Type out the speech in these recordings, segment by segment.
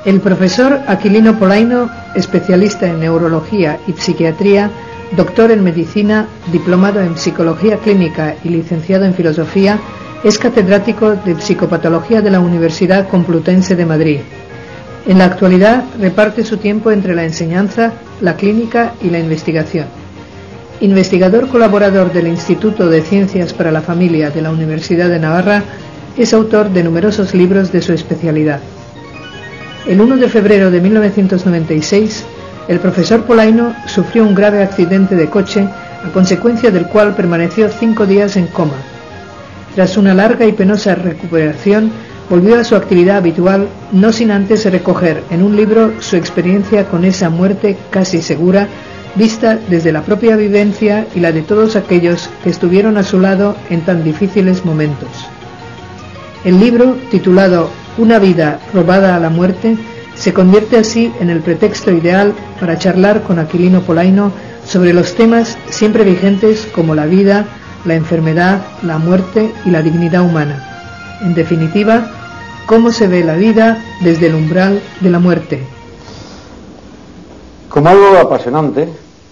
El profesor Aquilino Polaino, especialista en neurología y psiquiatría, doctor en medicina, diplomado en psicología clínica y licenciado en filosofía, es catedrático de psicopatología de la Universidad Complutense de Madrid. En la actualidad reparte su tiempo entre la enseñanza, la clínica y la investigación. Investigador colaborador del Instituto de Ciencias para la Familia de la Universidad de Navarra, es autor de numerosos libros de su especialidad. El 1 de febrero de 1996, el profesor Polaino sufrió un grave accidente de coche, a consecuencia del cual permaneció 5 días en coma. Tras una larga y penosa recuperación, volvió a su actividad habitual, no sin antes recoger en un libro su experiencia con esa muerte casi segura, vista desde la propia vivencia y la de todos aquellos que estuvieron a su lado en tan difíciles momentos. El libro, titulado Una vida robada a la muerte, se convierte así en el pretexto ideal para charlar con Aquilino Polaino sobre los temas siempre vigentes como la vida, la enfermedad, la muerte y la dignidad humana. En definitiva, cómo se ve la vida desde el umbral de la muerte. Como algo apasionante,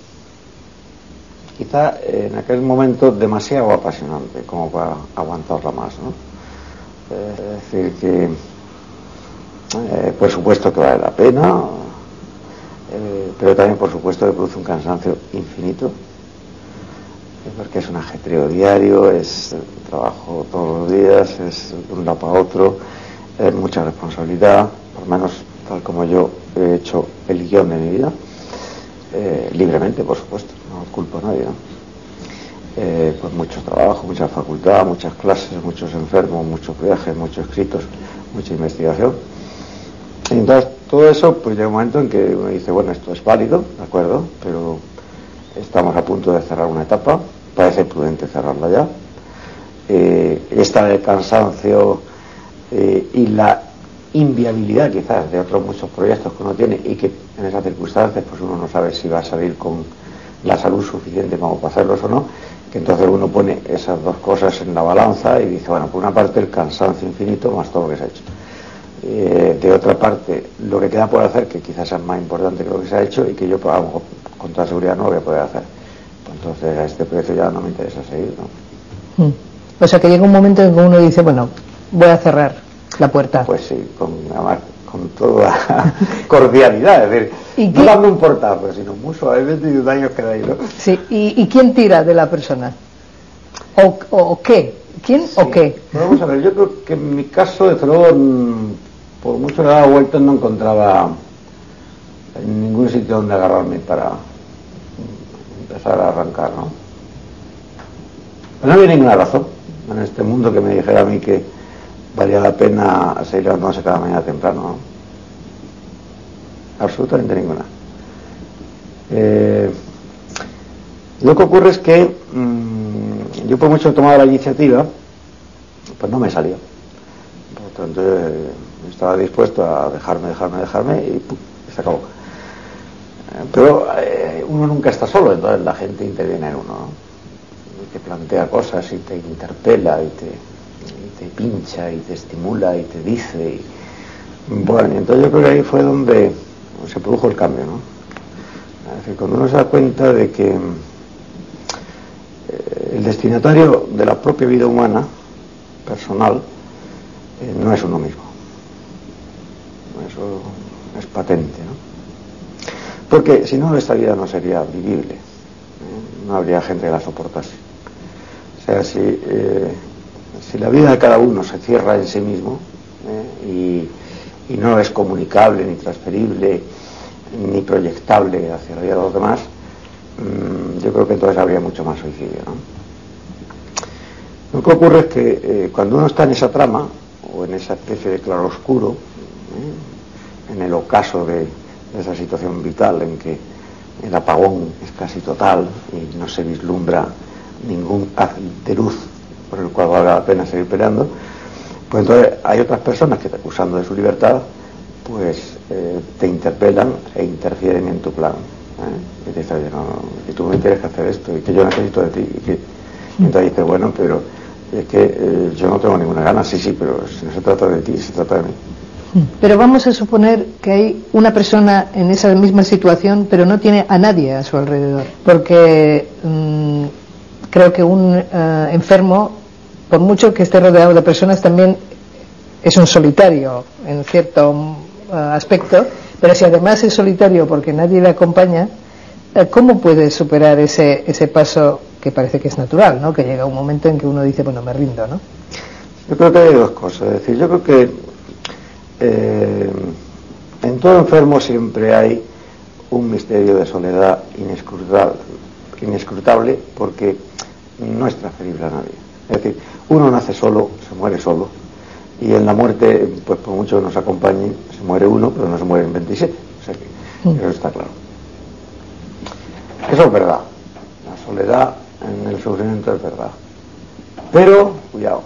quizá en aquel momento demasiado apasionante como para aguantarla más, ¿no? Es decir que por supuesto que vale la pena, pero también por supuesto que produce un cansancio infinito, porque es un ajetreo diario, es trabajo todos los días, es de un lado para otro, es mucha responsabilidad, por lo menos tal como yo he hecho el guión de mi vida, libremente por supuesto, no culpo a nadie, ¿no? Pues mucho trabajo, mucha facultad, muchas clases, muchos enfermos, muchos viajes, muchos escritos, mucha investigación. Y entonces todo eso, pues llega un momento en que uno dice, bueno, esto es válido, de acuerdo, pero estamos a punto de cerrar una etapa, parece prudente cerrarla ya. Está el cansancio y la inviabilidad quizás de otros muchos proyectos que uno tiene y que en esas circunstancias pues uno no sabe si va a salir con la salud suficiente como para hacerlos o no, que entonces uno pone esas dos cosas en la balanza y dice, bueno, por una parte el cansancio infinito más todo lo que se ha hecho. De otra parte, lo que queda por hacer, que quizás es más importante que lo que se ha hecho y que yo con toda seguridad no lo voy a poder hacer. Entonces a este precio ya no me interesa seguir, ¿no? O sea que llega un momento en que uno dice, bueno, voy a cerrar la puerta. Pues sí, con toda cordialidad, es decir, no dando un portazo, sino muy suavemente y daños que da ahí, ¿no? Sí, ¿y quién tira de la persona? ¿O qué? ¿Quién sí. O qué? Bueno, vamos a ver, yo creo que en mi caso, desde luego, por mucho que daba vueltas no encontraba en ningún sitio donde agarrarme para empezar a arrancar, ¿no? Pero no había ninguna razón en este mundo que me dijera a mí que valía la pena seguir levantándose cada mañana temprano, ¿no? Absolutamente ninguna. Lo que ocurre es que yo por mucho que tomaba la iniciativa, pues no me salió. Por lo tanto, estaba dispuesto a dejarme y ¡pum!, se acabó. Pero uno nunca está solo, entonces la gente interviene en uno, ¿no? Y te plantea cosas y te interpela y te pincha y te estimula y te dice bueno, y entonces yo creo que ahí fue donde se produjo el cambio, ¿no? Es decir, cuando uno se da cuenta de que el destinatario de la propia vida humana personal no es uno mismo, eso es patente, ¿no? Porque si no, esta vida no sería vivible, no habría gente que la soportase. O sea, si la vida de cada uno se cierra en sí mismo y no es comunicable, ni transferible, ni proyectable hacia la vida de los demás, yo creo que entonces habría mucho más suicidio, ¿no? Lo que ocurre es que cuando uno está en esa trama, o en esa especie de claroscuro, en el ocaso de esa situación vital en que el apagón es casi total y no se vislumbra ningún haz de luz por el cual valga la pena seguir peleando, pues entonces hay otras personas que, acusando de su libertad, pues te interpelan e interfieren en tu plan, y te dicen, no, que tú me tienes que hacer esto y que yo necesito de ti y entonces dices, bueno, pero es que yo no tengo ninguna gana. Sí, pero si no se trata de ti, se trata de mí. Pero vamos a suponer que hay una persona en esa misma situación, pero no tiene a nadie a su alrededor, porque creo que un enfermo, por mucho que esté rodeado de personas, también es un solitario en cierto aspecto, pero si además es solitario porque nadie le acompaña, ¿cómo puede superar ese paso que parece que es natural, ¿no? Que llega un momento en que uno dice, bueno, me rindo, ¿no? Yo creo que hay dos cosas. Es decir, yo creo que en todo enfermo siempre hay un misterio de soledad inescrutable, porque no es transferible a nadie. Es decir, uno nace solo, se muere solo, y en la muerte, pues por mucho que nos acompañe, se muere uno, pero no se mueren 27. O sea que eso está claro. Eso es verdad. La soledad en el sufrimiento es verdad. Pero, cuidado,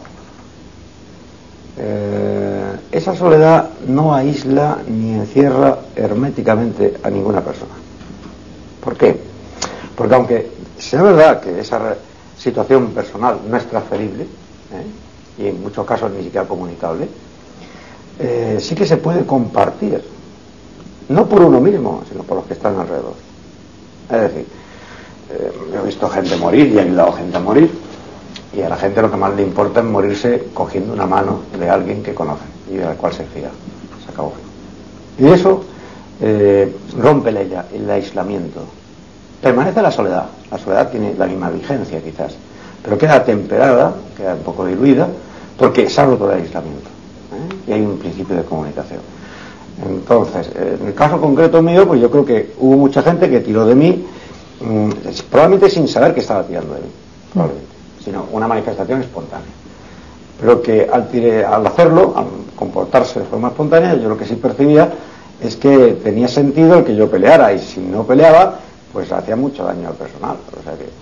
esa soledad no aísla ni encierra herméticamente a ninguna persona. ¿Por qué? Porque aunque sea verdad que esa situación personal no es transferible, y en muchos casos ni siquiera comunicable, sí que se puede compartir, no por uno mismo, sino por los que están alrededor. Es decir, yo he visto gente morir y he ayudado a gente a morir, y a la gente lo que más le importa es morirse cogiendo una mano de alguien que conoce y de la cual se fía. Se acabó. Y eso rompe el aislamiento. Permanece la soledad. La soledad tiene la misma vigencia quizás, pero queda temperada, queda un poco diluida, porque se ha roto el aislamiento, y hay un principio de comunicación. Entonces, en el caso concreto mío, pues yo creo que hubo mucha gente que tiró de mí, probablemente sin saber que estaba tirando de mí, probablemente, sino una manifestación espontánea. Pero que al hacerlo, al comportarse de forma espontánea, yo lo que sí percibía es que tenía sentido el que yo peleara, y si no peleaba, pues hacía mucho daño al personal. O sea que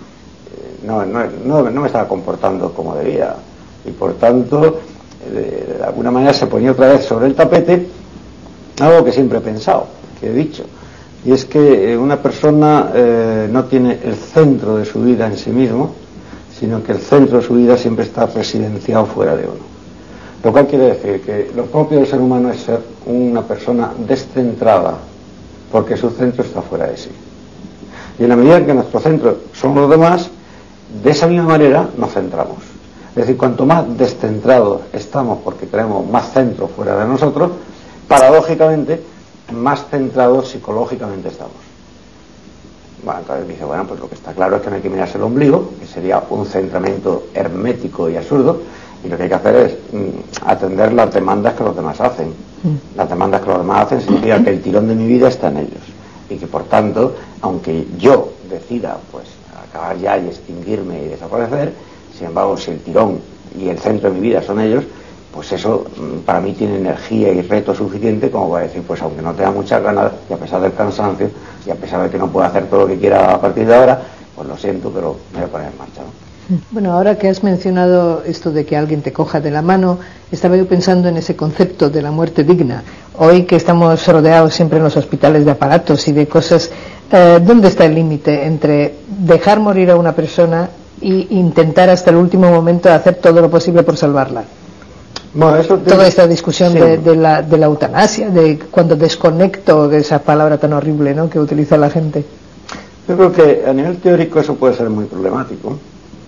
no me estaba comportando como debía, y por tanto, de alguna manera se ponía otra vez sobre el tapete algo que siempre he pensado, que he dicho, y es que una persona no tiene el centro de su vida en sí mismo, sino que el centro de su vida siempre está residenciado fuera de uno. Lo cual quiere decir que lo propio del ser humano es ser una persona descentrada, porque su centro está fuera de sí. Y en la medida en que nuestro centro son los demás, de esa misma manera nos centramos. Es decir, cuanto más descentrados estamos porque tenemos más centro fuera de nosotros, paradójicamente, más centrados psicológicamente estamos. Bueno, entonces dice, bueno, pues lo que está claro es que no hay que mirarse el ombligo, que sería un centramiento hermético y absurdo, y lo que hay que hacer es atender las demandas que los demás hacen. Las demandas que los demás hacen significa que el tirón de mi vida está en ellos, y que por tanto, aunque yo decida pues acabar ya y extinguirme y desaparecer, sin embargo, si el tirón y el centro de mi vida son ellos, pues eso para mí tiene energía y reto suficiente como para decir, pues aunque no tenga muchas ganas, y a pesar del cansancio, y a pesar de que no pueda hacer todo lo que quiera a partir de ahora, pues lo siento, pero me voy a poner en marcha, ¿no? Bueno, ahora que has mencionado esto de que alguien te coja de la mano, estaba yo pensando en ese concepto de la muerte digna. Hoy que estamos rodeados siempre en los hospitales de aparatos y de cosas, ¿dónde está el límite entre dejar morir a una persona e intentar hasta el último momento hacer todo lo posible por salvarla? Bueno, toda esta discusión sí, de la eutanasia, de cuando desconecto, de esa palabra tan horrible, ¿no?, que utiliza la gente. Yo creo que a nivel teórico eso puede ser muy problemático.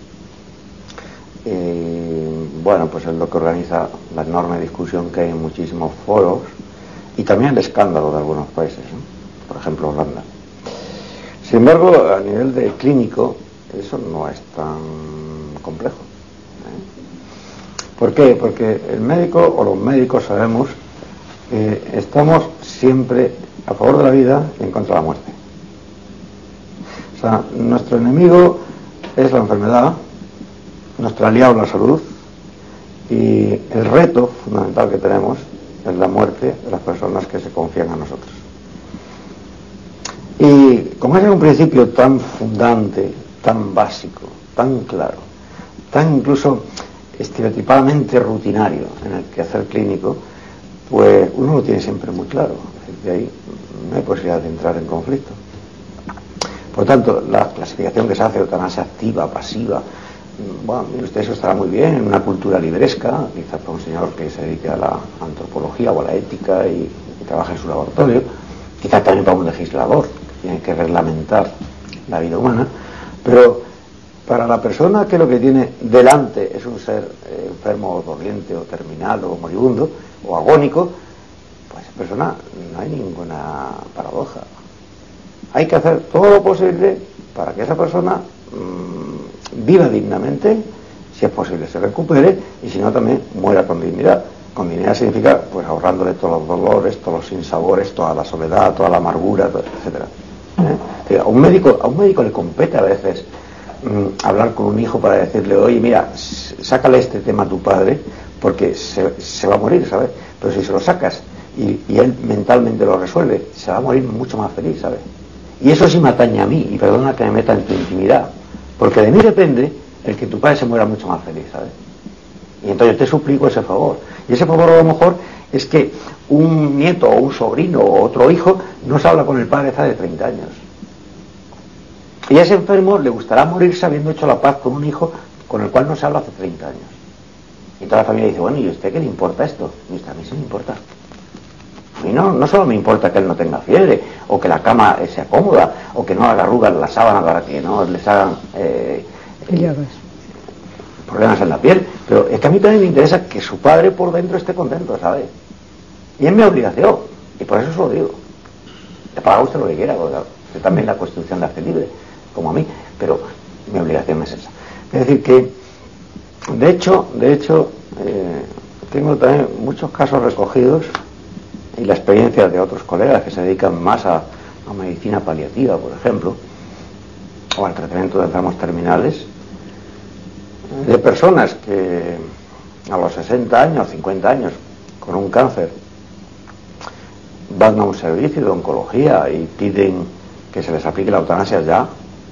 Bueno, pues es lo que organiza la enorme discusión que hay en muchísimos foros, y también el escándalo de algunos países, ¿no? Por ejemplo Holanda. Sin embargo, a nivel de clínico eso no es tan complejo. ¿Por qué? Porque el médico o los médicos sabemos que estamos siempre a favor de la vida y en contra de la muerte. O sea, nuestro enemigo es la enfermedad, nuestro aliado la salud, y el reto fundamental que tenemos es la muerte de las personas que se confían a nosotros. Y como es un principio tan fundante, tan básico, tan claro, tan incluso estereotipadamente rutinario en el quehacer clínico, pues uno lo tiene siempre muy claro. De ahí no hay posibilidad de entrar en conflicto. Por tanto, la clasificación que se hace de eutanasia activa, pasiva, bueno, usted eso estará muy bien en una cultura libresca, quizás para un señor que se dedique a la antropología o a la ética y trabaja en su laboratorio, quizás también para un legislador que tiene que reglamentar la vida humana, pero para la persona que lo que tiene delante es un ser enfermo o doliente o terminal o moribundo o agónico, pues esa persona no hay ninguna paradoja. Hay que hacer todo lo posible para que esa persona viva dignamente, si es posible se recupere, y si no también muera con dignidad. Con dignidad significa pues ahorrándole todos los dolores, todos los sinsabores, toda la soledad, toda la amargura, etcétera. A un médico le compete a veces hablar con un hijo para decirle, oye, mira, sácale este tema a tu padre porque se va a morir, ¿sabes? Pero si se lo sacas y él mentalmente lo resuelve, se va a morir mucho más feliz, ¿sabes? Y eso sí me atañe a mí, y perdona que me meta en tu intimidad, porque de mí depende el que tu padre se muera mucho más feliz, ¿sabes? Y entonces te suplico ese favor. Y ese favor a lo mejor es que un nieto o un sobrino o otro hijo no se habla con el padre hace 30 años. Y a ese enfermo le gustará morirse habiendo hecho la paz con un hijo con el cual no se habla hace 30 años. Y toda la familia dice, bueno, ¿y a usted qué le importa esto? Y dice, a mí sí me importa. A mí no solo me importa que él no tenga fiebre, o que la cama sea cómoda, o que no haga arrugas la sábana para que no les hagan problemas en la piel, pero es que a mí también me interesa que su padre por dentro esté contento, ¿sabes? Y es mi obligación, y por eso se lo digo. Le paga usted lo que quiera, porque usted también la Constitución la hace libre, como a mí, pero mi obligación es esa. Es decir que, de hecho, tengo también muchos casos recogidos y la experiencia de otros colegas que se dedican más a medicina paliativa, por ejemplo, o al tratamiento de enfermos terminales, de personas que a los 60 años, 50 años, con un cáncer, van a un servicio de oncología y piden que se les aplique la eutanasia ya.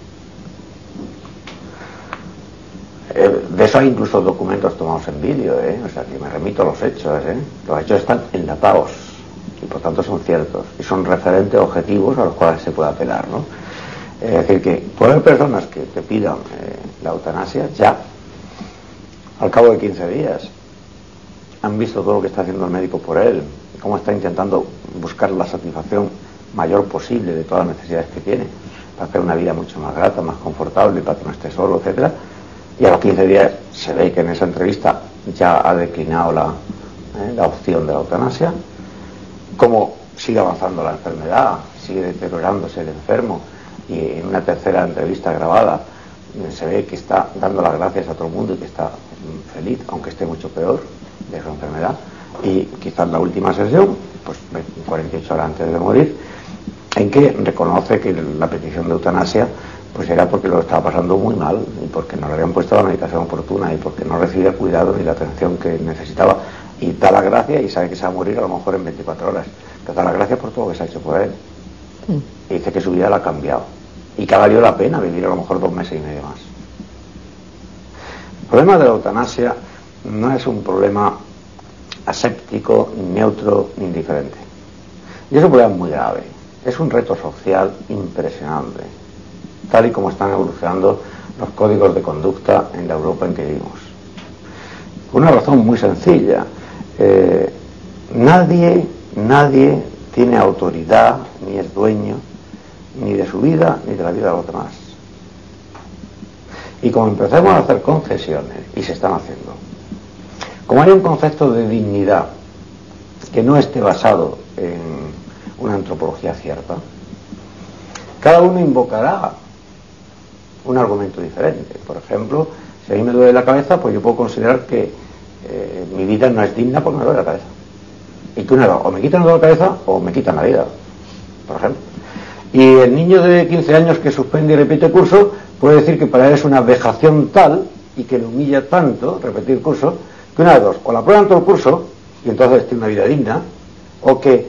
De eso hay incluso documentos tomados en vídeo, o sea que me remito a los hechos, Los hechos están enlatados y por tanto son ciertos y son referentes objetivos a los cuales se puede apelar, ¿no? Es decir que puede haber personas que te pidan la eutanasia ya al cabo de 15 días. Han visto todo lo que está haciendo el médico por él, cómo está intentando buscar la satisfacción mayor posible de todas las necesidades que tiene para hacer una vida mucho más grata, más confortable, para que no esté solo, etcétera. Y a los 15 días se ve que en esa entrevista ya ha declinado la opción de la eutanasia. Cómo sigue avanzando la enfermedad, sigue deteriorándose el enfermo, y en una tercera entrevista grabada se ve que está dando las gracias a todo el mundo y que está feliz, aunque esté mucho peor de su enfermedad. Y quizás la última sesión, pues 48 horas antes de morir, en que reconoce que la petición de eutanasia pues era porque lo estaba pasando muy mal y porque no le habían puesto la medicación oportuna y porque no recibía el cuidado ni la atención que necesitaba, y da las gracias y sabe que se va a morir a lo mejor en 24 horas, pero da las gracias por todo lo que se ha hecho por él. Y dice que su vida la ha cambiado y que ha valido la pena vivir a lo mejor 2 meses y medio más. El problema de la eutanasia no es un problema aséptico, ni neutro, ni indiferente. Y es un problema muy grave. Es un reto social impresionante, tal y como están evolucionando los códigos de conducta en la Europa en que vivimos. Una razón muy sencilla. Nadie tiene autoridad, ni es dueño, ni de su vida, ni de la vida de los demás. Y como empezamos a hacer concesiones, y se están haciendo, como hay un concepto de dignidad que no esté basado en una antropología cierta, cada uno invocará un argumento diferente. Por ejemplo, si a mí me duele la cabeza, pues yo puedo considerar que mi vida no es digna porque me duele la cabeza. Y tú no, o me quitan la cabeza o me quitan la vida, por ejemplo. Y el niño de 15 años que suspende y repite curso puede decir que para él es una vejación tal y que le humilla tanto repetir curso, que una de dos: o la aprueban todo el curso y entonces tiene una vida digna, o que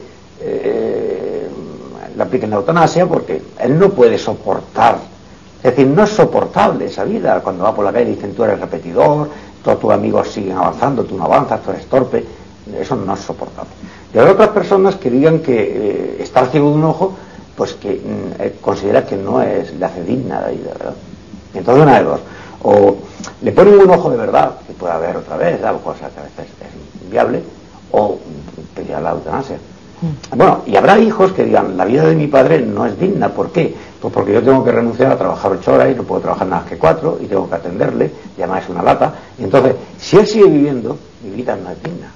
le apliquen la eutanasia porque él no puede soportar. Es decir, no es soportable esa vida. Cuando va por la calle y dicen tú eres repetidor, todos tus amigos siguen avanzando, tú no avanzas, tú eres torpe. Eso no es soportable. Y hay otras personas que digan que estar ciego de un ojo, pues que considera que no es, le hace digna la vida, ¿verdad? Entonces una de dos: o le ponen un ojo de verdad, que puede haber otra vez, algo cosa que a veces es inviable, o pedir la eutanasia. Bueno, y habrá hijos que digan, la vida de mi padre no es digna. ¿Por qué? Pues porque yo tengo que renunciar a trabajar 8 horas y no puedo trabajar nada más que 4 y tengo que atenderle, y además es una lata. Y entonces, si él sigue viviendo, mi vida no es digna.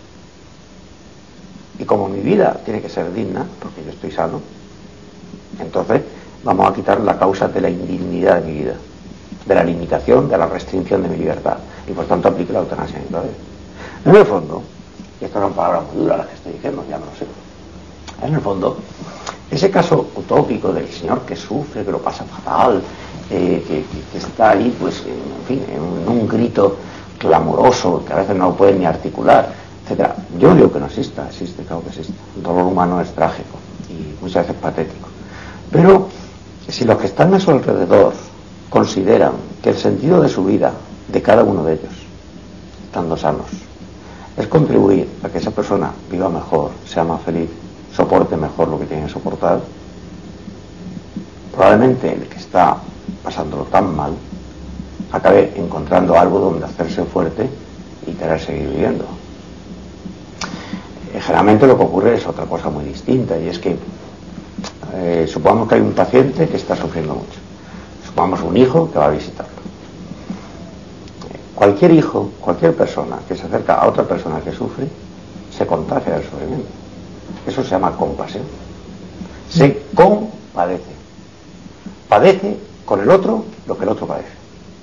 Y como mi vida tiene que ser digna, porque yo estoy sano, entonces vamos a quitar la causa de la indignidad de mi vida, de la limitación, de la restricción de mi libertad. Y por tanto aplique la eutanasia a mi padre. En el fondo, y estas son palabras muy duras las que estoy diciendo, ya no lo sé. En el fondo, ese caso utópico del señor que sufre, que lo pasa fatal, que está ahí, pues, en fin, en un grito clamoroso, que a veces no puede ni articular, etcétera. Yo digo que no existe, claro que existe. El dolor humano es trágico y muchas veces patético. Pero si los que están a su alrededor consideran que el sentido de su vida, de cada uno de ellos, estando sanos, es contribuir a que esa persona viva mejor, sea más feliz, soporte mejor lo que tiene que soportar, probablemente el que está pasándolo tan mal acabe encontrando algo donde hacerse fuerte y querer seguir viviendo. Generalmente lo que ocurre es otra cosa muy distinta, y es que supongamos que hay un paciente que está sufriendo mucho, supongamos un hijo que va a visitarlo. Cualquier hijo, cualquier persona que se acerca a otra persona que sufre, se contagia del sufrimiento. Eso se llama compasión. Se compadece. Padece con el otro lo que el otro padece.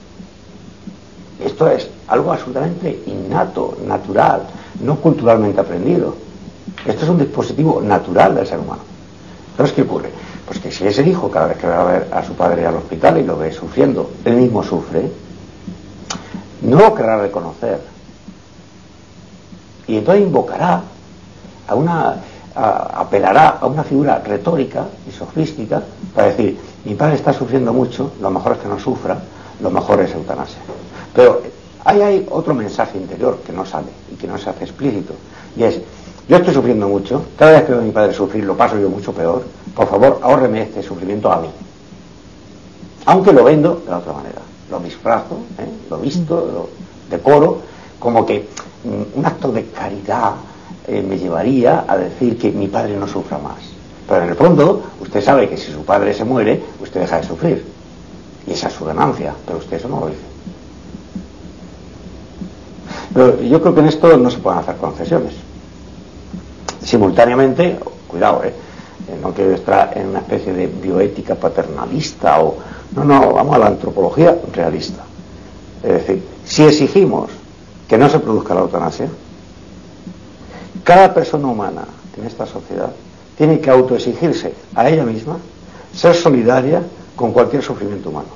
Esto es algo absolutamente innato, natural, no culturalmente aprendido. Esto es un dispositivo natural del ser humano. Entonces, ¿qué ocurre? Pues que si ese hijo cada vez que va a ver a su padre al hospital y lo ve sufriendo, él mismo sufre, no lo querrá reconocer. Y entonces invocará apelará a una figura retórica y sofística para decir, mi padre está sufriendo mucho, lo mejor es que no sufra, lo mejor es eutanasia. Pero ahí hay otro mensaje interior que no sale y que no se hace explícito, y es, yo estoy sufriendo mucho, cada vez que veo a mi padre sufrir lo paso yo mucho peor, por favor ahórreme este sufrimiento a mí, aunque lo vendo de la otra manera, lo disfrazo, lo visto, lo decoro, como que un acto de caridad me llevaría a decir que mi padre no sufra más. Pero en el fondo, usted sabe que si su padre se muere, usted deja de sufrir. Y esa es su ganancia, pero usted eso no lo dice. Pero yo creo que en esto no se pueden hacer concesiones. Simultáneamente, cuidado, no quiero estar en una especie de bioética paternalista o... No, vamos a la antropología realista. Es decir, si exigimos que no se produzca la eutanasia, cada persona humana en esta sociedad tiene que autoexigirse a ella misma ser solidaria con cualquier sufrimiento humano.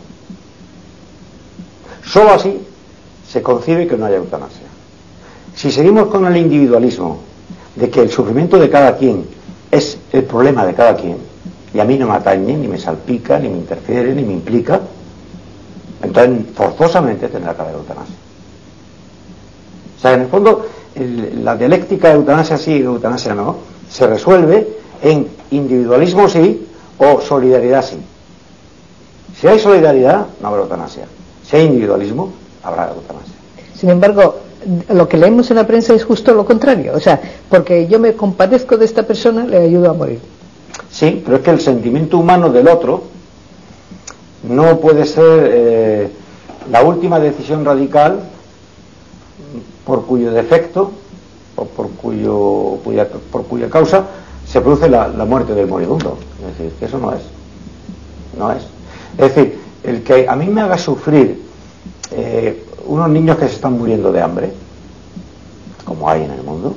Solo así se concibe que no haya eutanasia. Si seguimos con el individualismo de que el sufrimiento de cada quien es el problema de cada quien, y a mí no me atañe, ni me salpica, ni me interfiere, ni me implica, entonces forzosamente tendrá que haber eutanasia. O sea, en el fondo, la dialéctica de eutanasia sí y eutanasia no, se resuelve en individualismo sí o solidaridad sí. Si hay solidaridad, no habrá eutanasia. Si hay individualismo, habrá eutanasia. Sin embargo, lo que leemos en la prensa es justo lo contrario. O sea, porque yo me compadezco de esta persona, le ayudo a morir. Sí, pero es que el sentimiento humano del otro no puede ser la última decisión radical por cuyo defecto o por cuya causa se produce la muerte del moribundo. Es decir, que eso no es. Es decir, el que a mí me haga sufrir unos niños que se están muriendo de hambre, como hay en el mundo,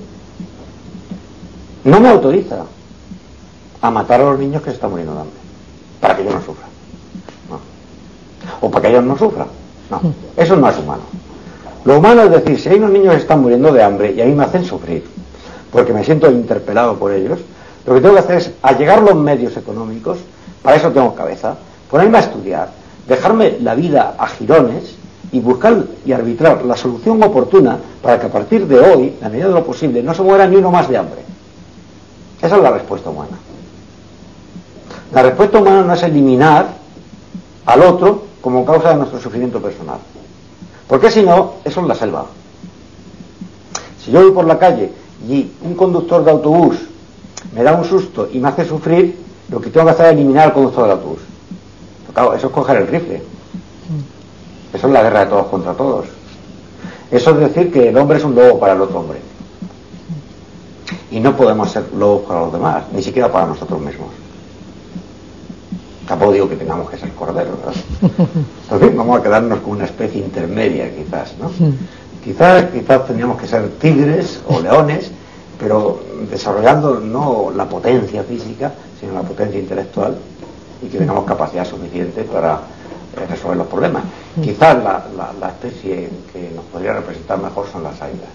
no me autoriza a matar a los niños que se están muriendo de hambre, para que yo no sufra. No. O para que ellos no sufran. No, eso no es humano. Lo humano es decir, si hay unos niños que están muriendo de hambre y a mí me hacen sufrir, porque me siento interpelado por ellos, lo que tengo que hacer es allegar los medios económicos, para eso tengo cabeza, ponerme a estudiar, dejarme la vida a jirones y buscar y arbitrar la solución oportuna para que a partir de hoy, en la medida de lo posible, no se muera ni uno más de hambre. Esa es la respuesta humana. La respuesta humana no es eliminar al otro como causa de nuestro sufrimiento personal. Porque si no, eso es la selva. Si yo voy por la calle y un conductor de autobús me da un susto y me hace sufrir, lo que tengo que hacer es eliminar al conductor del autobús. Pero claro, eso es coger el rifle. Eso es la guerra de todos contra todos. Eso es decir que el hombre es un lobo para el otro hombre. Y no podemos ser lobos para los demás, ni siquiera para nosotros mismos. Tampoco digo que tengamos que ser corderos, ¿verdad? En fin, vamos a quedarnos con una especie intermedia, quizás, ¿no? Quizás tendríamos que ser tigres o leones, pero desarrollando no la potencia física, sino la potencia intelectual, y que tengamos capacidad suficiente para resolver los problemas. Quizás la especie que nos podría representar mejor son las águilas.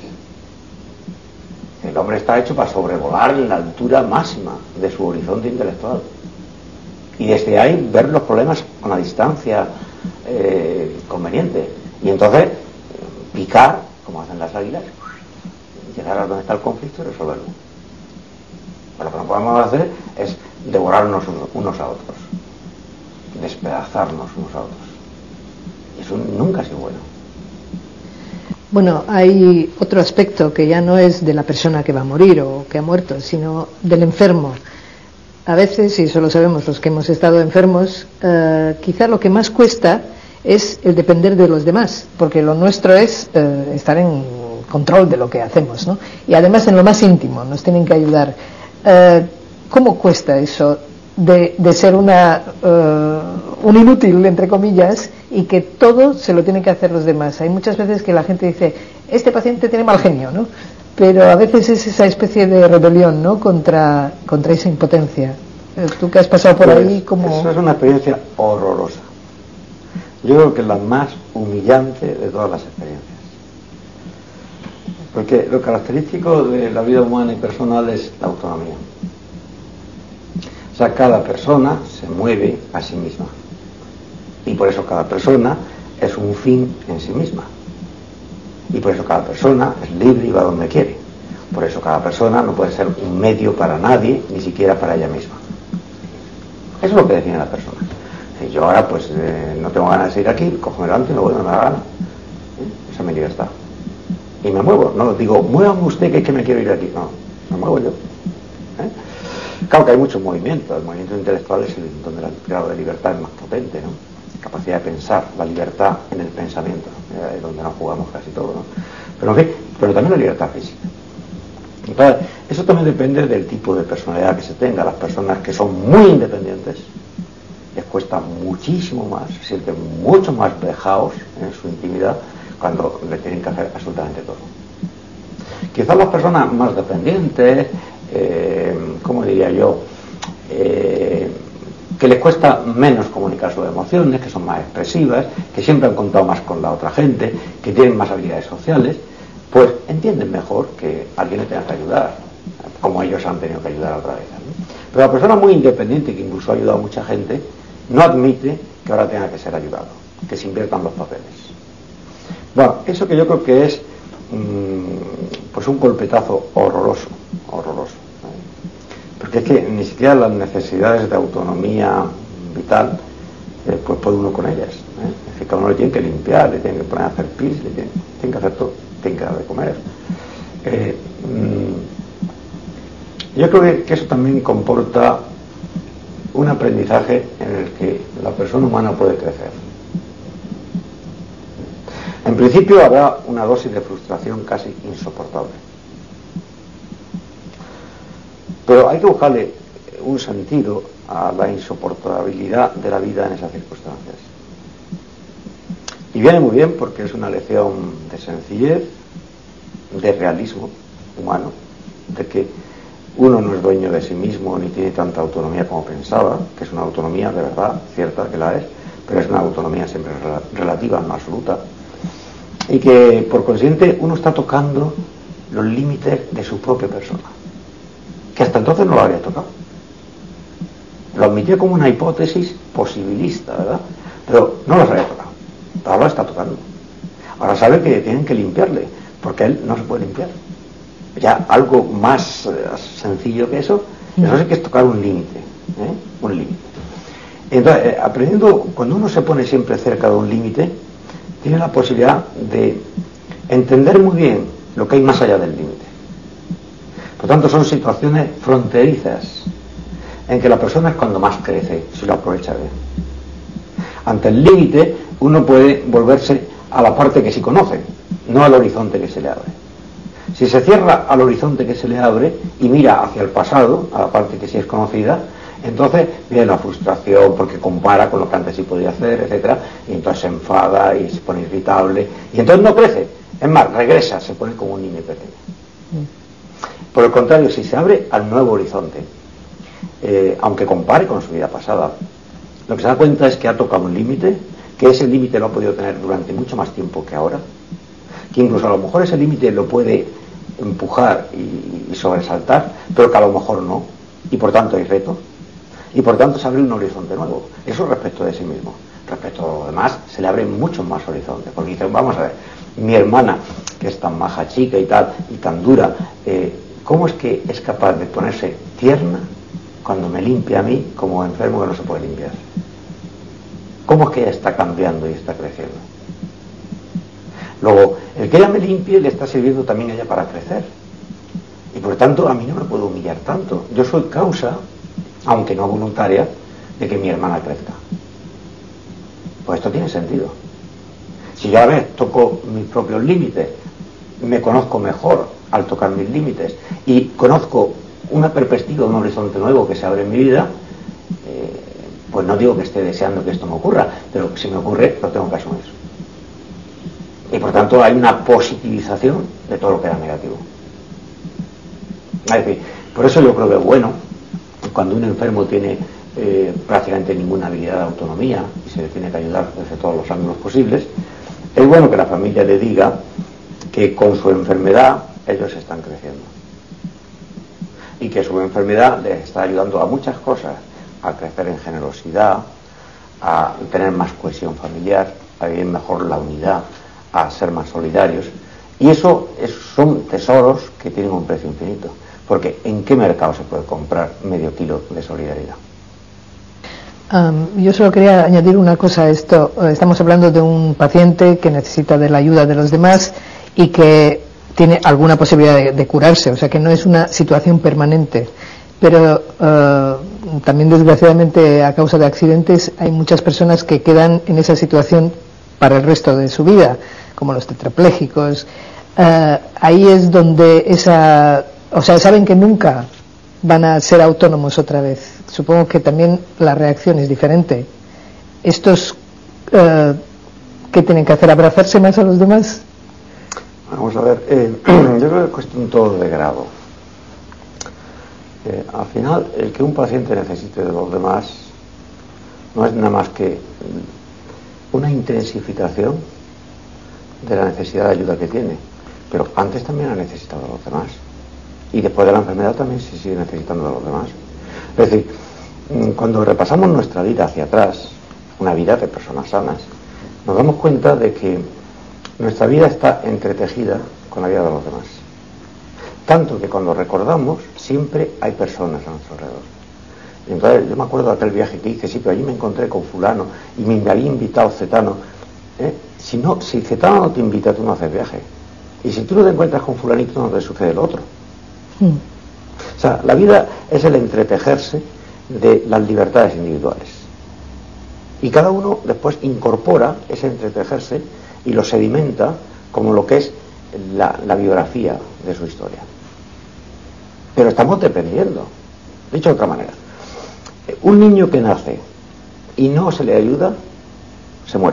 El hombre está hecho para sobrevolar la altura máxima de su horizonte intelectual. Y desde ahí ver los problemas con la distancia conveniente. Y entonces picar, como hacen las águilas, llegar a donde está el conflicto y resolverlo. Pero lo que no podemos hacer es devorarnos unos a otros, despedazarnos unos a otros. Y eso nunca ha sido bueno. Bueno, hay otro aspecto que ya no es de la persona que va a morir o que ha muerto, sino del enfermo. A veces, y eso lo sabemos los que hemos estado enfermos, quizá lo que más cuesta es el depender de los demás, porque lo nuestro es estar en control de lo que hacemos, ¿no? Y además en lo más íntimo, nos tienen que ayudar. ¿Cómo cuesta eso de ser un inútil, entre comillas, y que todo se lo tienen que hacer los demás? Hay muchas veces que la gente dice, este paciente tiene mal genio, ¿no? Pero a veces es esa especie de rebelión, ¿no?, contra esa impotencia. Tú que has pasado por ahí, como... Eso es una experiencia horrorosa. Yo creo que es la más humillante de todas las experiencias. Porque lo característico de la vida humana y personal es la autonomía. O sea, cada persona se mueve a sí misma. Y por eso cada persona es un fin en sí misma. Y por eso cada persona es libre y va donde quiere. Por eso cada persona no puede ser un medio para nadie, ni siquiera para ella misma. Eso es lo que define a la persona. Si yo ahora pues no tengo ganas de ir aquí, cojo delante y me voy donde me da gana. Esa es mi libertad. Y me muevo. No digo, muévame usted que es que me quiero ir aquí. No, me muevo yo. Claro que hay muchos movimientos. El movimiento intelectual es donde el grado de libertad es más potente, ¿no? Capacidad de pensar, la libertad en el pensamiento, ¿no? Es donde nos jugamos casi todo, ¿no? Pero en fin, pero también la libertad física. Entonces, eso también depende del tipo de personalidad que se tenga. Las personas que son muy independientes les cuesta muchísimo más, se sienten mucho más vejados en su intimidad cuando le tienen que hacer absolutamente todo. Quizás las personas más dependientes, ¿cómo diría yo?, que les cuesta menos comunicar sus emociones, que son más expresivas, que siempre han contado más con la otra gente, que tienen más habilidades sociales, pues entienden mejor que alguien le tenga que ayudar, como ellos han tenido que ayudar a otra vez, ¿no? Pero la persona muy independiente, que incluso ha ayudado a mucha gente, no admite que ahora tenga que ser ayudado, que se inviertan los papeles. Bueno, eso que yo creo que es pues un golpetazo horroroso, porque es que ni siquiera las necesidades de autonomía vital pues puede uno con ellas, es decir, que a uno le tienen que limpiar, le tienen que poner a hacer pis, le tienen que hacer todo, tienen que dar de comer. Yo creo que eso también comporta un aprendizaje en el que la persona humana puede crecer. En principio habrá una dosis de frustración casi insoportable, pero hay que buscarle un sentido a la insoportabilidad de la vida en esas circunstancias. Y viene muy bien porque es una lección de sencillez, de realismo humano, de que uno no es dueño de sí mismo ni tiene tanta autonomía como pensaba, que es una autonomía de verdad, cierta que la es, pero es una autonomía siempre relativa, no absoluta, y que por consiguiente uno está tocando los límites de su propia persona, que hasta entonces no lo había tocado. Lo admitió como una hipótesis posibilista, ¿verdad? Pero no los había tocado. Ahora lo está tocando. Ahora sabe que tienen que limpiarle, porque él no se puede limpiar. Ya algo más sencillo que eso sí que es tocar un límite, Entonces, aprendiendo, cuando uno se pone siempre cerca de un límite, tiene la posibilidad de entender muy bien lo que hay más allá del límite. Por tanto, son situaciones fronterizas en que la persona es cuando más crece, si lo aprovecha bien. Ante el límite, uno puede volverse a la parte que sí conoce, no al horizonte que se le abre. Si se cierra al horizonte que se le abre y mira hacia el pasado, a la parte que sí es conocida, entonces viene la frustración porque compara con lo que antes sí podía hacer, etcétera, y entonces se enfada y se pone irritable, y entonces no crece. Es más, regresa, se pone como un niño pequeño. Por el contrario, si se abre al nuevo horizonte, aunque compare con su vida pasada, lo que se da cuenta es que ha tocado un límite, que ese límite lo ha podido tener durante mucho más tiempo que ahora, que incluso a lo mejor ese límite lo puede empujar y sobresaltar, pero que a lo mejor no, y por tanto hay reto, y por tanto se abre un horizonte nuevo. Eso respecto de sí mismo. Respecto a lo demás, se le abren muchos más horizontes, porque dicen, vamos a ver, mi hermana, que es tan maja chica y tal, y tan dura, ¿cómo es que es capaz de ponerse tierna cuando me limpia a mí como enfermo que no se puede limpiar? ¿Cómo es que ella está cambiando y está creciendo? Luego, el que ella me limpie le está sirviendo también a ella para crecer. Y por tanto, a mí no me puedo humillar tanto. Yo soy causa, aunque no voluntaria, de que mi hermana crezca. Pues esto tiene sentido. Si yo a veces toco mis propios límites, me conozco mejor al tocar mis límites y conozco una perspectiva, un horizonte nuevo que se abre en mi vida, pues no digo que esté deseando que esto me ocurra, pero si me ocurre, lo tengo que asumir. Y por tanto hay una positivización de todo lo que era negativo. Es decir, por eso yo creo que es bueno, cuando un enfermo tiene prácticamente ninguna habilidad de autonomía y se le tiene que ayudar desde todos los ángulos posibles, es bueno que la familia le diga que con su enfermedad ellos están creciendo y que su enfermedad les está ayudando a muchas cosas, a crecer en generosidad, a tener más cohesión familiar, a vivir mejor la unidad, a ser más solidarios, y eso son tesoros que tienen un precio infinito, porque ¿en qué mercado se puede comprar medio kilo de solidaridad? Yo solo quería añadir una cosa a esto. Estamos hablando de un paciente que necesita de la ayuda de los demás y que tiene alguna posibilidad de curarse, o sea que no es una situación permanente, pero también desgraciadamente a causa de accidentes hay muchas personas que quedan en esa situación para el resto de su vida, como los tetraplégicos. Ahí es donde saben que nunca van a ser autónomos otra vez. Supongo que también la reacción es diferente. ¿Estos qué tienen que hacer? ¿Abrazarse más a los demás? Vamos a ver, yo creo que es cuestión todo de grado. Al final, el que un paciente necesite de los demás no es nada más que una intensificación de la necesidad de ayuda que tiene, pero antes también ha necesitado de los demás, y después de la enfermedad también se sigue necesitando de los demás. Es decir, cuando repasamos nuestra vida hacia atrás, una vida de personas sanas, nos damos cuenta de que nuestra vida está entretejida con la vida de los demás, tanto que cuando recordamos siempre hay personas a nuestro alrededor. Y entonces yo me acuerdo de aquel viaje que hice, sí, pero allí me encontré con fulano y me había invitado Cetano. Si Cetano no te invita, tú no haces viaje, y si tú no te encuentras con fulanito, no te sucede lo otro. O sea, la vida es el entretejerse de las libertades individuales, y cada uno después incorpora ese entretejerse y lo sedimenta como lo que es la biografía de su historia. Pero estamos dependiendo. Dicho de otra manera, un niño que nace y no se le ayuda, se muere.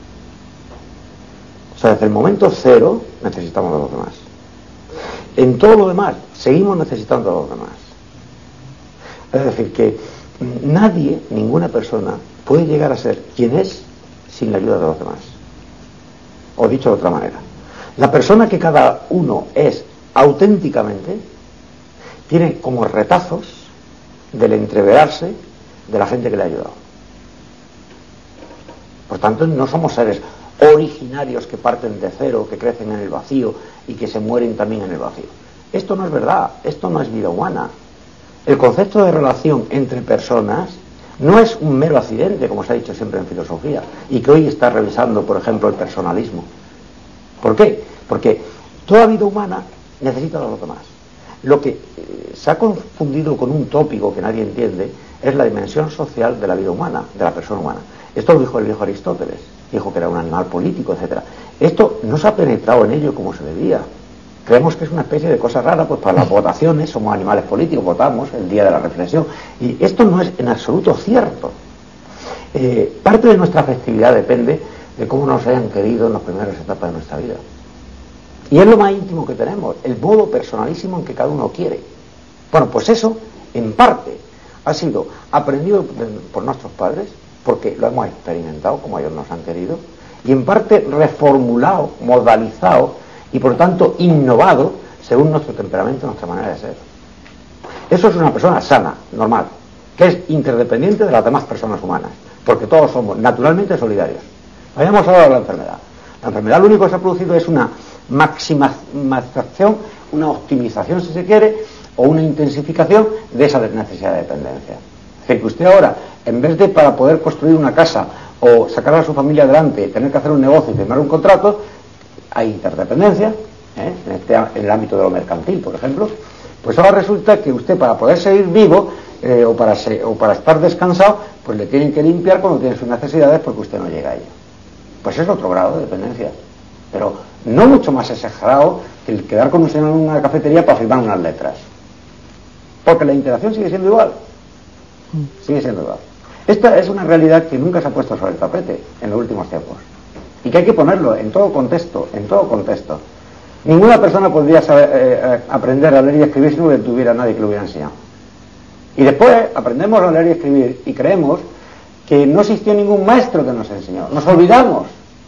O sea, desde el momento cero necesitamos de los demás. En todo lo demás seguimos necesitando de los demás. Es decir, que nadie, ninguna persona puede llegar a ser quien es sin la ayuda de los demás. O dicho de otra manera, la persona que cada uno es auténticamente tiene como retazos del entreverarse de la gente que le ha ayudado. Por tanto, no somos seres originarios que parten de cero, que crecen en el vacío y que se mueren también en el vacío. Esto no es verdad, esto no es vida humana. El concepto de relación entre personas No es un mero accidente, como se ha dicho siempre en filosofía, y que hoy está revisando, por ejemplo, el personalismo. ¿Por qué? Porque toda vida humana necesita de los demás. Lo que se ha confundido con un tópico que nadie entiende es la dimensión social de la vida humana, de la persona humana. Esto lo dijo el viejo Aristóteles, dijo que era un animal político, etc. Esto no se ha penetrado en ello como se debía. Creemos que es una especie de cosa rara, pues para las votaciones somos animales políticos, votamos el día de la reflexión, y esto no es en absoluto cierto. Parte de nuestra afectividad depende de cómo nos hayan querido en las primeras etapas de nuestra vida. Y es lo más íntimo que tenemos, el modo personalísimo en que cada uno quiere. Bueno, pues eso, en parte, ha sido aprendido por nuestros padres, porque lo hemos experimentado como ellos nos han querido, y en parte reformulado, modalizado, y por tanto innovado según nuestro temperamento, nuestra manera de ser. Eso es una persona sana, normal, que es interdependiente de las demás personas humanas, porque todos somos naturalmente solidarios. Habíamos hablado de la enfermedad. La enfermedad lo único que se ha producido es una maximización, una optimización si se quiere, o una intensificación de esa necesidad de dependencia. Es decir, que usted ahora, en vez de para poder construir una casa o sacar a su familia adelante, tener que hacer un negocio y firmar un contrato, hay interdependencia, en el ámbito de lo mercantil, por ejemplo, pues ahora resulta que usted para poder seguir vivo o para estar descansado, pues le tienen que limpiar cuando tiene sus necesidades porque usted no llega a ello. Pues es otro grado de dependencia, pero no mucho más exagerado que el quedar con un señor en una cafetería para firmar unas letras, porque la interacción sigue siendo igual. Sigue siendo igual. Esta es una realidad que nunca se ha puesto sobre el tapete en los últimos tiempos. Y que hay que ponerlo en todo contexto, en todo contexto. Ninguna persona podría aprender a leer y escribir si no tuviera nadie que lo hubiera enseñado. Y después aprendemos a leer y escribir y creemos que no existió ningún maestro que nos enseñó. Nos olvidamos.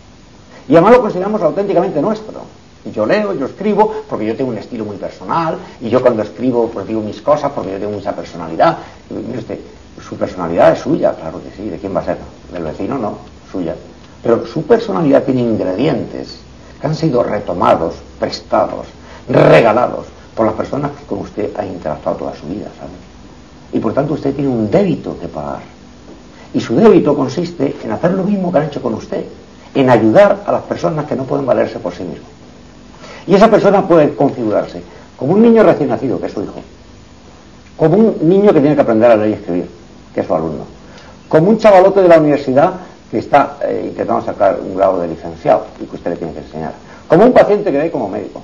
Y además lo consideramos auténticamente nuestro. Yo leo, yo escribo, porque yo tengo un estilo muy personal, y yo cuando escribo pues digo mis cosas porque yo tengo mucha personalidad. Y mire usted, su personalidad es suya, claro que sí. ¿De quién va a ser? ¿Del vecino? No, suya. Pero su personalidad tiene ingredientes que han sido retomados, prestados, regalados por las personas que con usted ha interactuado toda su vida, ¿sabes? Y por tanto usted tiene un débito que pagar. Y su débito consiste en hacer lo mismo que han hecho con usted, en ayudar a las personas que no pueden valerse por sí mismos. Y esa persona puede configurarse como un niño recién nacido, que es su hijo, como un niño que tiene que aprender a leer y escribir, que es su alumno, como un chavalote de la universidad que está intentando sacar un grado de licenciado y que usted le tiene que enseñar, como un paciente que ve como médico,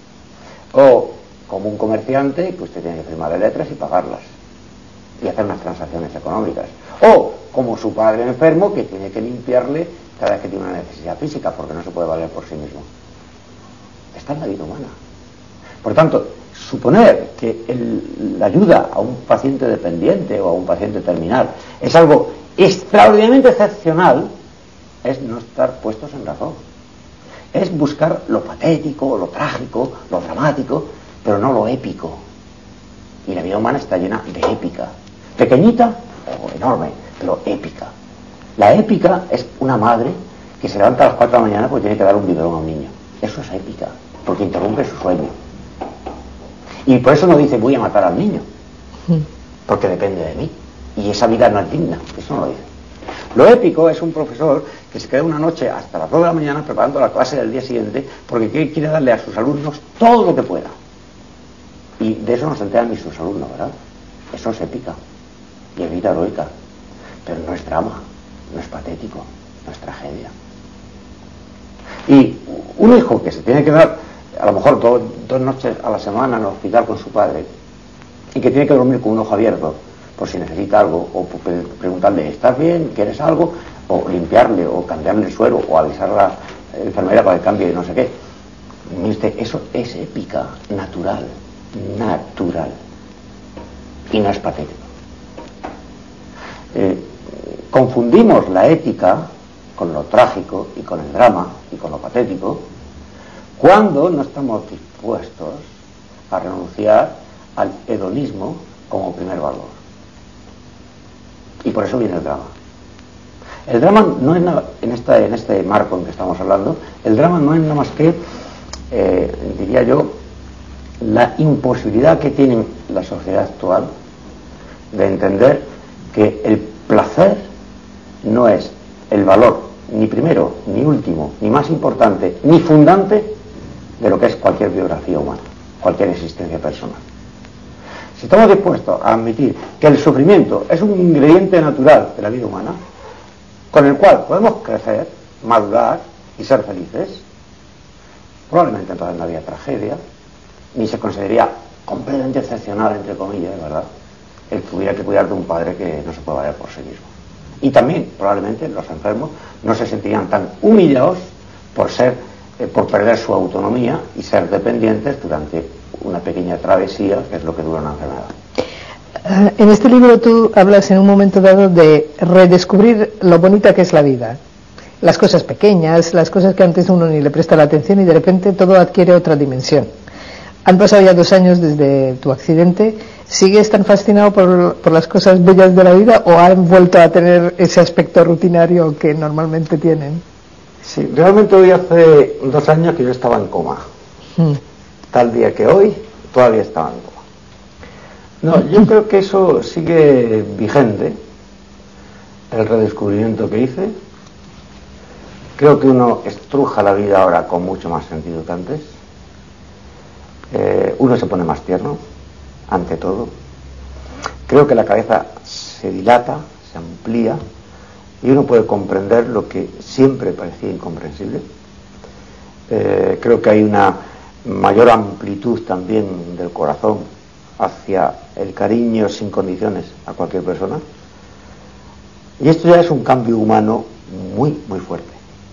o como un comerciante que usted tiene que firmarle letras y pagarlas y hacer unas transacciones económicas, o como su padre enfermo que tiene que limpiarle cada vez que tiene una necesidad física porque no se puede valer por sí mismo. Esta es la vida humana. Por tanto, suponer que la ayuda a un paciente dependiente o a un paciente terminal es algo extraordinariamente excepcional es no estar puestos en razón. Es buscar lo patético, lo trágico, lo dramático, pero no lo épico. Y la vida humana está llena de épica. Pequeñita o enorme, pero épica. La épica es una madre que se levanta a las 4 de la mañana porque tiene que dar un biberón a un niño. Eso es épica, porque interrumpe su sueño. Y por eso no dice voy a matar al niño, porque depende de mí. Y esa vida no es digna, eso no lo dice. Lo épico es un profesor que se queda una noche hasta las 2 de la mañana preparando la clase del día siguiente porque quiere darle a sus alumnos todo lo que pueda. Y de eso no se enteran ni sus alumnos, ¿verdad? Eso es épica y es vida heroica, pero no es drama, no es patético, no es tragedia. Y un hijo que se tiene que dar a lo mejor dos noches a la semana en el hospital con su padre y que tiene que dormir con un ojo abierto por si necesita algo, o preguntarle ¿estás bien? ¿Quieres algo? O limpiarle, o cambiarle el suelo, o avisar a la enfermera para que cambie no sé qué. Eso es épica, natural, y no es patético. Confundimos la ética con lo trágico y con el drama y con lo patético cuando no estamos dispuestos a renunciar al hedonismo como primer valor. Y por eso viene el drama. El drama no es nada, en este marco en que estamos hablando, el drama no es nada más que, diría yo, la imposibilidad que tiene la sociedad actual de entender que el placer no es el valor ni primero, ni último, ni más importante, ni fundante de lo que es cualquier biografía humana, cualquier existencia personal. Si estamos dispuestos a admitir que el sufrimiento es un ingrediente natural de la vida humana, con el cual podemos crecer, madurar y ser felices, probablemente entonces no había tragedia, ni se consideraría completamente excepcional, entre comillas, ¿verdad?, el que hubiera que cuidar de un padre que no se puede valer por sí mismo. Y también, probablemente, los enfermos no se sentirían tan humillados por perder su autonomía y ser dependientes durante una pequeña travesía, que es lo que dura una enfermedad. En este libro tú hablas en un momento dado de redescubrir lo bonita que es la vida. Las cosas pequeñas, las cosas que antes uno ni le presta la atención y de repente todo adquiere otra dimensión. Han pasado ya 2 años desde tu accidente. ¿Sigues tan fascinado por las cosas bellas de la vida o han vuelto a tener ese aspecto rutinario que normalmente tienen? Sí, realmente hoy hace 2 años que yo estaba en coma. Tal día que hoy todavía estaba en coma. No, yo creo que eso sigue vigente, el redescubrimiento que hice. Creo que uno estruja la vida ahora con mucho más sentido que antes. Uno se pone más tierno, ante todo. Creo que la cabeza se dilata, se amplía, y uno puede comprender lo que siempre parecía incomprensible. Creo que hay una mayor amplitud también del corazón hacia el cariño sin condiciones a cualquier persona. Y esto ya es un cambio humano muy, muy fuerte.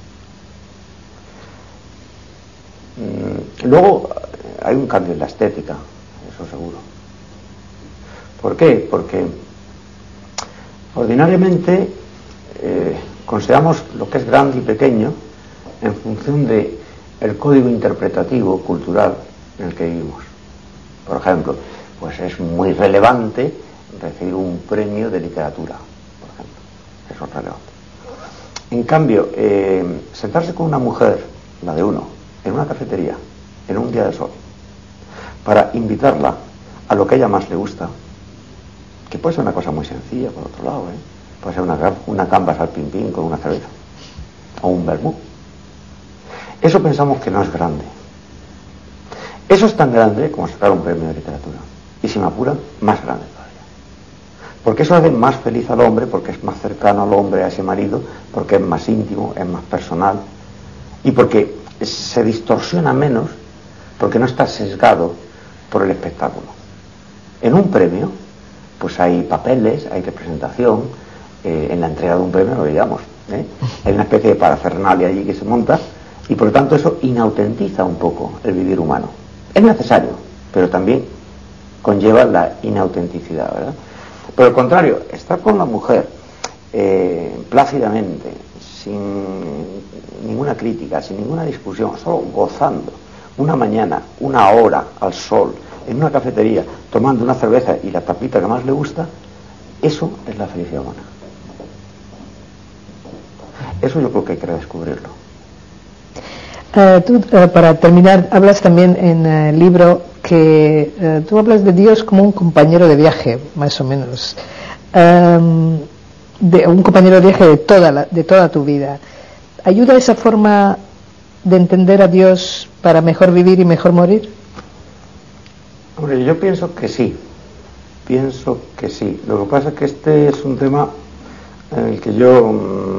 Luego hay un cambio en la estética, eso seguro. ¿Por qué? Porque ordinariamente consideramos lo que es grande y pequeño en función de el código interpretativo cultural en el que vivimos. Por ejemplo, pues es muy relevante recibir un premio de literatura, por ejemplo. Eso es relevante. En cambio, sentarse con una mujer, la de uno, en una cafetería, en un día de sol, para invitarla a lo que a ella más le gusta, que puede ser una cosa muy sencilla, por otro lado, puede ser una gambas al pin con una cerveza, o un vermú. Eso pensamos que no es grande. Eso es tan grande como sacar un premio de literatura. Y si me apuran, más grande todavía. Porque eso hace más feliz al hombre, porque es más cercano al hombre, a ese marido, porque es más íntimo, es más personal, y porque se distorsiona menos, porque no está sesgado por el espectáculo. En un premio, pues hay papeles, hay representación, en la entrega de un premio, lo digamos, hay una especie de parafernalia allí que se monta, y por lo tanto eso inautentiza un poco el vivir humano. Es necesario, pero también conlleva la inautenticidad, ¿verdad? Por el contrario, estar con la mujer plácidamente, sin ninguna crítica, sin ninguna discusión, solo gozando una mañana, una hora al sol, en una cafetería, tomando una cerveza y la tapita que más le gusta, eso es la felicidad humana. Eso yo creo que hay que redescubrirlo. Tú, para terminar, hablas también en el libro que tú hablas de Dios como un compañero de viaje, más o menos, de un compañero de viaje de toda tu vida. ¿Ayuda esa forma de entender a Dios para mejor vivir y mejor morir? Hombre, yo pienso que sí. Lo que pasa es que este es un tema en el que yo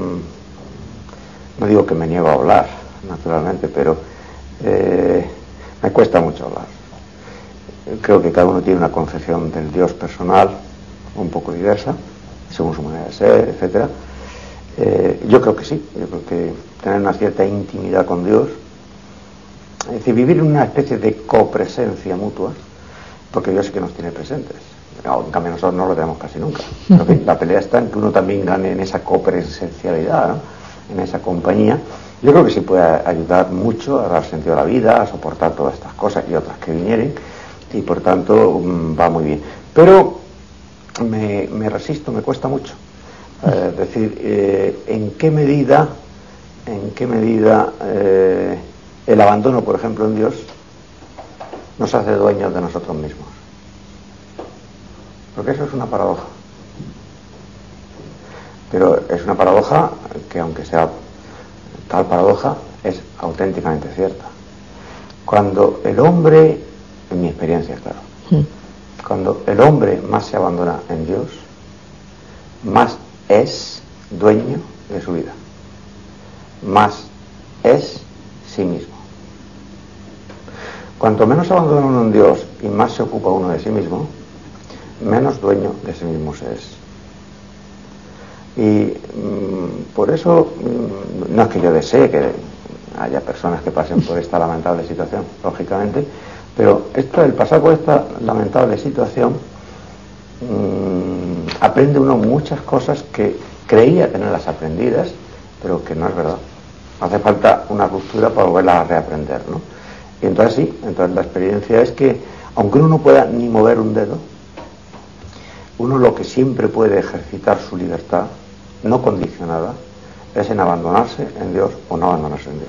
no digo que me niego a hablar, naturalmente, pero me cuesta mucho hablar. Creo que cada uno tiene una concepción del Dios personal un poco diversa, según su manera de ser, etcétera. Yo creo que sí, yo creo que tener una cierta intimidad con Dios, es decir, vivir en una especie de copresencia mutua, porque Dios sí que nos tiene presentes. En cambio nosotros no lo tenemos casi nunca. Pero, en fin, la pelea está en que uno también gane en esa copresencialidad, ¿no?, en esa compañía. Yo creo que sí puede ayudar mucho a dar sentido a la vida, a soportar todas estas cosas y otras que vinieren, y por tanto va muy bien. Pero me resisto, me cuesta mucho. Es decir, ¿en qué medida el abandono, por ejemplo, en Dios nos hace dueños de nosotros mismos? Porque eso es una paradoja. Pero es una paradoja que, aunque sea tal paradoja, es auténticamente cierta. Cuando el hombre, en mi experiencia, claro, cuando el hombre más se abandona en Dios, más es dueño de su vida, más es sí mismo. Cuanto menos abandona uno en Dios y más se ocupa uno de sí mismo, menos dueño de sí mismo se es. Y por eso no es que yo desee que haya personas que pasen por esta lamentable situación, lógicamente, pero esto, el pasar por esta lamentable situación, aprende uno muchas cosas que creía tenerlas aprendidas, pero que no es verdad. Hace falta una ruptura para volverlas a reaprender, ¿no? Y entonces sí, entonces la experiencia es que, aunque uno no pueda ni mover un dedo, uno lo que siempre puede ejercitar su libertad, no condicionada, es en abandonarse en Dios o no abandonarse en Dios.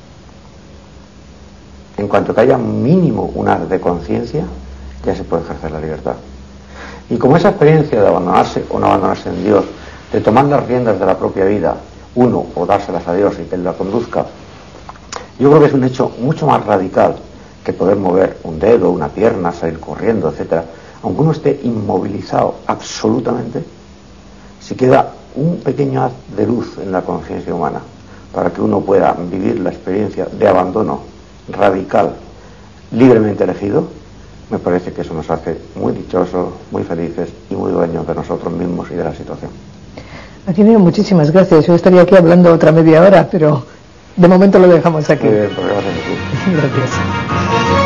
En cuanto que haya mínimo un haz de conciencia, ya se puede ejercer la libertad. Y como esa experiencia de abandonarse o no abandonarse en Dios, de tomar las riendas de la propia vida, uno, o dárselas a Dios y que Él la conduzca, yo creo que es un hecho mucho más radical que poder mover un dedo, una pierna, salir corriendo, etcétera. Aunque uno esté inmovilizado absolutamente, si queda un pequeño haz de luz en la conciencia humana para que uno pueda vivir la experiencia de abandono radical, libremente elegido, me parece que eso nos hace muy dichosos, muy felices y muy dueños de nosotros mismos y de la situación. Aquilino, muchísimas gracias. Yo estaría aquí hablando otra media hora, pero de momento lo dejamos aquí. Gracias. Gracias.